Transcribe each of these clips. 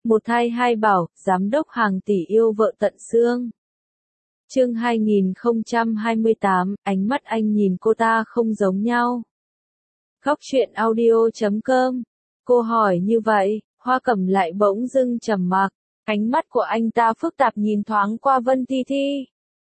Một thai hai bảo, giám đốc hàng tỷ yêu vợ tận xương. Chương 2028, ánh mắt anh nhìn cô ta không giống nhau. Góc truyện audio.com. Cô hỏi như vậy, Hoa Cẩm lại bỗng dưng trầm mặc, ánh mắt của anh ta phức tạp nhìn thoáng qua Vân Thi Thi.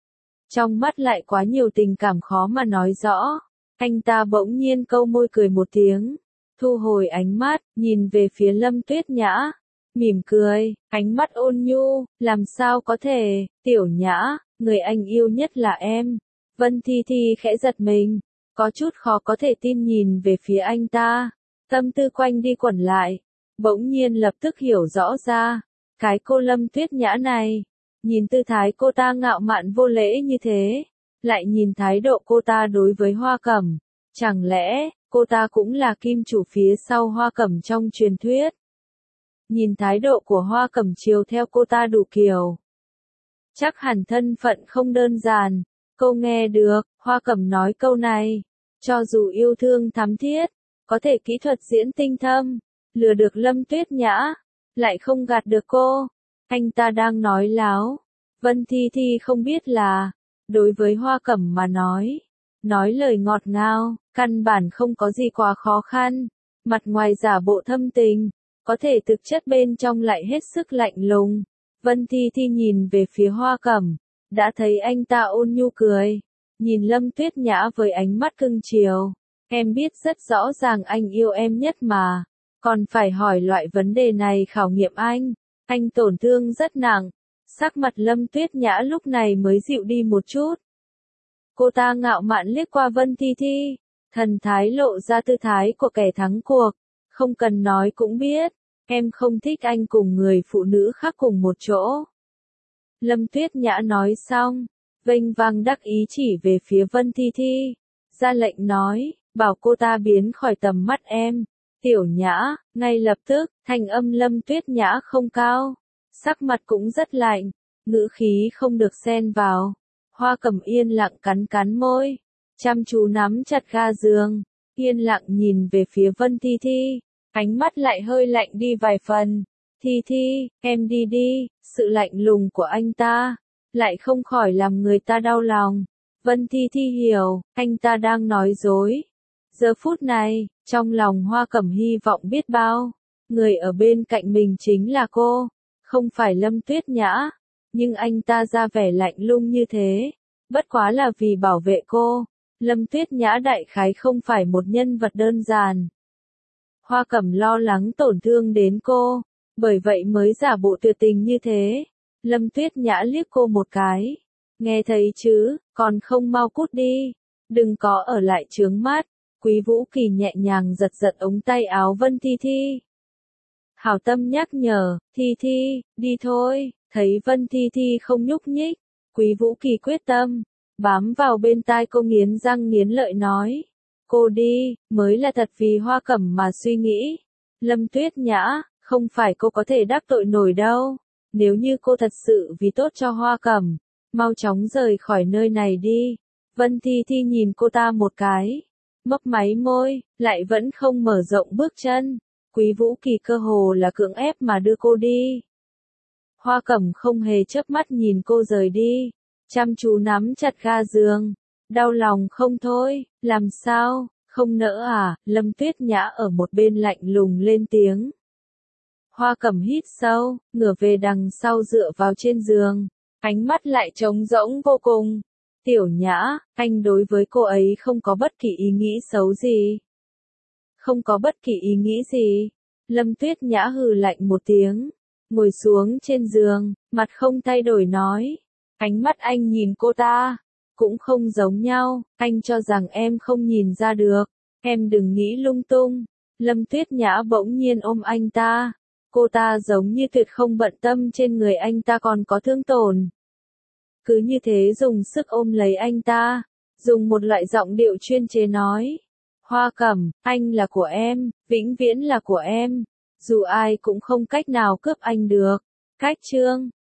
Trong mắt lại quá nhiều tình cảm khó mà nói rõ, anh ta bỗng nhiên câu môi cười một tiếng, thu hồi ánh mắt, nhìn về phía Lâm Tuyết Nhã, mỉm cười, ánh mắt ôn nhu, làm sao có thể, Tiểu Nhã, người anh yêu nhất là em. Vân Thi Thi khẽ giật mình, có chút khó có thể tin nhìn về phía anh ta, tâm tư quanh đi quẩn lại, bỗng nhiên lập tức hiểu rõ ra, cái cô Lâm Tuyết Nhã này, nhìn tư thái cô ta ngạo mạn vô lễ như thế, lại nhìn thái độ cô ta đối với Hoa Cẩm, chẳng lẽ, cô ta cũng là kim chủ phía sau Hoa Cẩm trong truyền thuyết. Nhìn thái độ của Hoa Cẩm chiều theo cô ta đủ kiểu. Chắc hẳn thân phận không đơn giản, cô nghe được, Hoa Cẩm nói câu này, cho dù yêu thương thắm thiết, có thể kỹ thuật diễn tinh thâm, lừa được Lâm Tuyết Nhã, lại không gạt được cô, anh ta đang nói láo. Vân Thi Thi không biết là, đối với Hoa Cẩm mà nói lời ngọt ngào, căn bản không có gì quá khó khăn, mặt ngoài giả bộ thâm tình, có thể thực chất bên trong lại hết sức lạnh lùng. Vân Thi Thi nhìn về phía Hoa Cẩm, đã thấy anh ta ôn nhu cười, nhìn Lâm Tuyết Nhã với ánh mắt cưng chiều, em biết rất rõ ràng anh yêu em nhất mà, còn phải hỏi loại vấn đề này khảo nghiệm anh tổn thương rất nặng. Sắc mặt Lâm Tuyết Nhã lúc này mới dịu đi một chút. Cô ta ngạo mạn liếc qua Vân Thi Thi, thần thái lộ ra tư thái của kẻ thắng cuộc, không cần nói cũng biết, em không thích anh cùng người phụ nữ khác cùng một chỗ. Lâm Tuyết Nhã nói xong, vênh vang đắc ý chỉ về phía Vân Thi Thi, ra lệnh nói, bảo cô ta biến khỏi tầm mắt em. Tiểu Nhã, ngay lập tức, thanh âm Lâm Tuyết Nhã không cao, sắc mặt cũng rất lạnh, ngữ khí không được xen vào. Hoa Cẩm yên lặng cắn cắn môi, chăm chú nắm chặt ga giường, yên lặng nhìn về phía Vân Thi Thi, ánh mắt lại hơi lạnh đi vài phần. Thi Thi, em đi đi, sự lạnh lùng của anh ta, lại không khỏi làm người ta đau lòng. Vân Thi Thi hiểu, anh ta đang nói dối. Giờ phút này, trong lòng Hoa Cẩm hy vọng biết bao, người ở bên cạnh mình chính là cô, không phải Lâm Tuyết Nhã, nhưng anh ta ra vẻ lạnh lùng như thế, bất quá là vì bảo vệ cô. Lâm Tuyết Nhã đại khái không phải một nhân vật đơn giản. Hoa Cẩm lo lắng tổn thương đến cô, bởi vậy mới giả bộ tuyệt tình như thế. Lâm Tuyết Nhã liếc cô một cái, nghe thấy chứ, còn không mau cút đi, đừng có ở lại chướng mắt. Quý Vũ Kỳ nhẹ nhàng giật giật ống tay áo Vân Thi Thi. Hảo tâm nhắc nhở, Thi Thi, đi thôi, thấy Vân Thi Thi không nhúc nhích, Quý Vũ Kỳ quyết tâm, bám vào bên tai cô nghiến răng nghiến lợi nói, cô đi, mới là thật vì Hoa Cẩm mà suy nghĩ. Lâm Tuyết Nhã, không phải cô có thể đắc tội nổi đâu, nếu như cô thật sự vì tốt cho Hoa Cẩm, mau chóng rời khỏi nơi này đi. Vân Thi Thi nhìn cô ta một cái, mấp máy môi, lại vẫn không mở rộng bước chân. Quý Vũ Kỳ cơ hồ là cưỡng ép mà đưa cô đi. Hoa Cẩm không hề chớp mắt nhìn cô rời đi, chăm chú nắm chặt ga giường, đau lòng không thôi, làm sao, không nỡ à? Lâm Tuyết Nhã ở một bên lạnh lùng lên tiếng. Hoa Cẩm hít sâu, ngửa về đằng sau dựa vào trên giường, ánh mắt lại trống rỗng vô cùng. Tiểu Nhã, anh đối với cô ấy không có bất kỳ ý nghĩ xấu gì. Không có bất kỳ ý nghĩ gì. Lâm Tuyết Nhã hừ lạnh một tiếng, ngồi xuống trên giường, mặt không thay đổi nói. Ánh mắt anh nhìn cô ta, cũng không giống nhau, anh cho rằng em không nhìn ra được, em đừng nghĩ lung tung. Lâm Tuyết Nhã bỗng nhiên ôm anh ta, cô ta giống như tuyệt không bận tâm trên người anh ta còn có thương tổn. Cứ như thế dùng sức ôm lấy anh ta, dùng một loại giọng điệu chuyên chế nói. Hoa Cẩm, anh là của em, vĩnh viễn là của em, dù ai cũng không cách nào cướp anh được. Cách chương